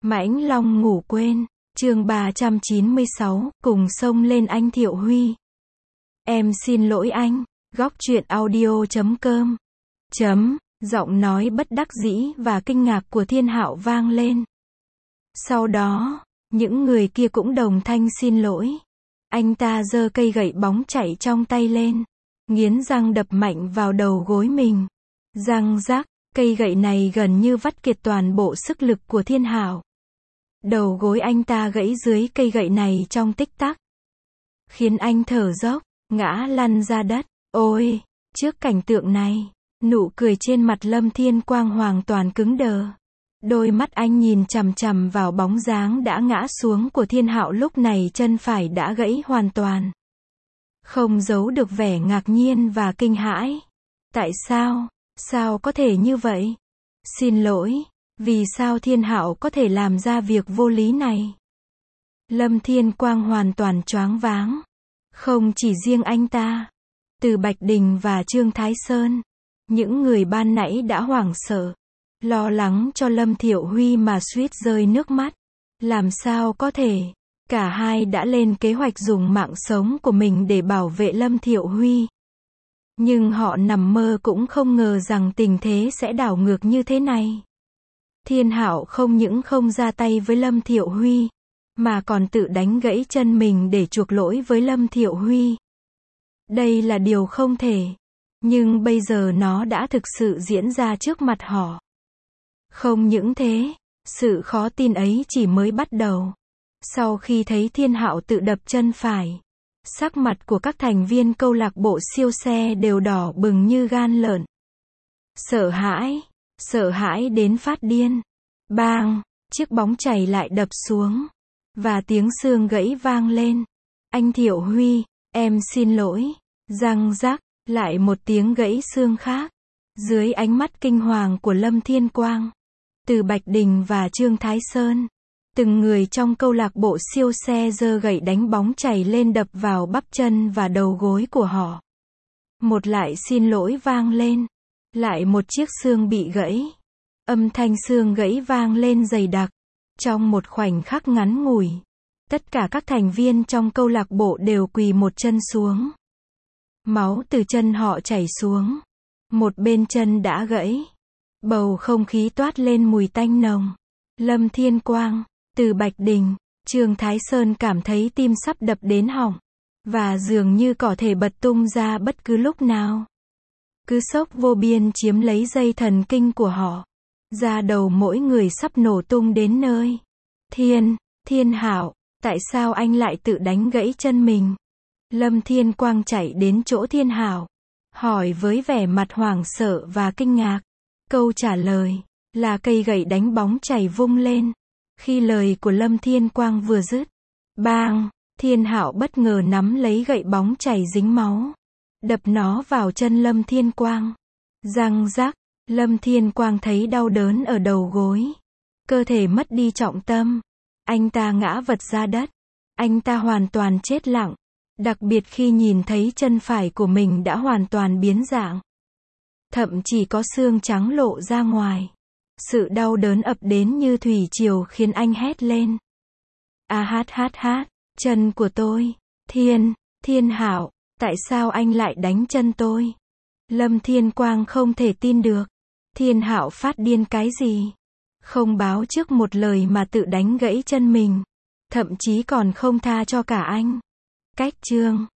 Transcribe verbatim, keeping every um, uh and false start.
Mãnh Long ngủ quên, chương ba trăm chín mươi sáu, cùng xông lên anh Thiệu Huy. Em xin lỗi anh, góc truyện audio chấm com. Chấm, giọng nói bất đắc dĩ và kinh ngạc của Thiên Hạo vang lên. Sau đó, những người kia cũng đồng thanh xin lỗi. Anh ta giơ cây gậy bóng chảy trong tay lên, nghiến răng đập mạnh vào đầu gối mình. Răng rắc, cây gậy này gần như vắt kiệt toàn bộ sức lực của Thiên Hạo. Đầu gối anh ta gãy dưới cây gậy này trong tích tắc, khiến anh thở dốc, ngã lăn ra đất. Ôi, trước cảnh tượng này, nụ cười trên mặt Lâm Thiên Quang hoàn toàn cứng đờ. Đôi mắt anh nhìn chằm chằm vào bóng dáng đã ngã xuống của Thiên Hạo, lúc này chân phải đã gãy hoàn toàn. Không giấu được vẻ ngạc nhiên và kinh hãi. Tại sao? Sao có thể như vậy? Xin lỗi, vì sao Thiên Hạo có thể làm ra việc vô lý này? Lâm Thiên Quang hoàn toàn choáng váng. Không chỉ riêng anh ta, Từ Bạch Đình và Trương Thái Sơn, những người ban nãy đã hoảng sợ, lo lắng cho Lâm Thiệu Huy mà suýt rơi nước mắt. Làm sao có thể? Cả hai đã lên kế hoạch dùng mạng sống của mình để bảo vệ Lâm Thiệu Huy. Nhưng họ nằm mơ cũng không ngờ rằng tình thế sẽ đảo ngược như thế này. Thiên Hạo không những không ra tay với Lâm Thiệu Huy, mà còn tự đánh gãy chân mình để chuộc lỗi với Lâm Thiệu Huy. Đây là điều không thể. Nhưng bây giờ nó đã thực sự diễn ra trước mặt họ. Không những thế, sự khó tin ấy chỉ mới bắt đầu. Sau khi thấy Thiên Hạo tự đập chân phải, sắc mặt của các thành viên câu lạc bộ siêu xe đều đỏ bừng như gan lợn. Sợ hãi, sợ hãi đến phát điên. Bang, chiếc bóng chảy lại đập xuống, và tiếng xương gãy vang lên. Anh Thiệu Huy, em xin lỗi. Răng rắc, lại một tiếng gãy xương khác. Dưới ánh mắt kinh hoàng của Lâm Thiên Quang, Từ Bạch Đình và Trương Thái Sơn, từng người trong câu lạc bộ siêu xe giơ gậy đánh bóng chảy lên đập vào bắp chân và đầu gối của họ. Một lại xin lỗi vang lên. Lại một chiếc xương bị gãy. Âm thanh xương gãy vang lên dày đặc. Trong một khoảnh khắc ngắn ngủi, tất cả các thành viên trong câu lạc bộ đều quỳ một chân xuống. Máu từ chân họ chảy xuống. Một bên chân đã gãy. Bầu không khí toát lên mùi tanh nồng. Lâm Thiên Quang, Từ Bạch Đình, Trương Thái Sơn cảm thấy tim sắp đập đến họng, và dường như có thể bật tung ra bất cứ lúc nào. Cứ sốc vô biên chiếm lấy dây thần kinh của họ. Da đầu mỗi người sắp nổ tung đến nơi. Thiên, Thiên Hạo, tại sao anh lại tự đánh gãy chân mình? Lâm Thiên Quang chạy đến chỗ Thiên Hạo, hỏi với vẻ mặt hoảng sợ và kinh ngạc. Câu trả lời là cây gậy đánh bóng chảy vung lên. Khi lời của Lâm Thiên Quang vừa dứt, bang, Thiên Hạo bất ngờ nắm lấy gậy bóng chảy dính máu, đập nó vào chân Lâm Thiên Quang. Răng rắc, Lâm Thiên Quang thấy đau đớn ở đầu gối. Cơ thể mất đi trọng tâm. Anh ta ngã vật ra đất. Anh ta hoàn toàn chết lặng. Đặc biệt khi nhìn thấy chân phải của mình đã hoàn toàn biến dạng. Thậm chỉ có xương trắng lộ ra ngoài. Sự đau đớn ập đến như thủy triều khiến anh hét lên. A hát hát hát, chân của tôi. Thiên, Thiên Hạo, tại sao anh lại đánh chân tôi? Lâm Thiên Quang không thể tin được. Thiên Hạo phát điên cái gì? Không báo trước một lời mà tự đánh gãy chân mình. Thậm chí còn không tha cho cả anh. Cách chương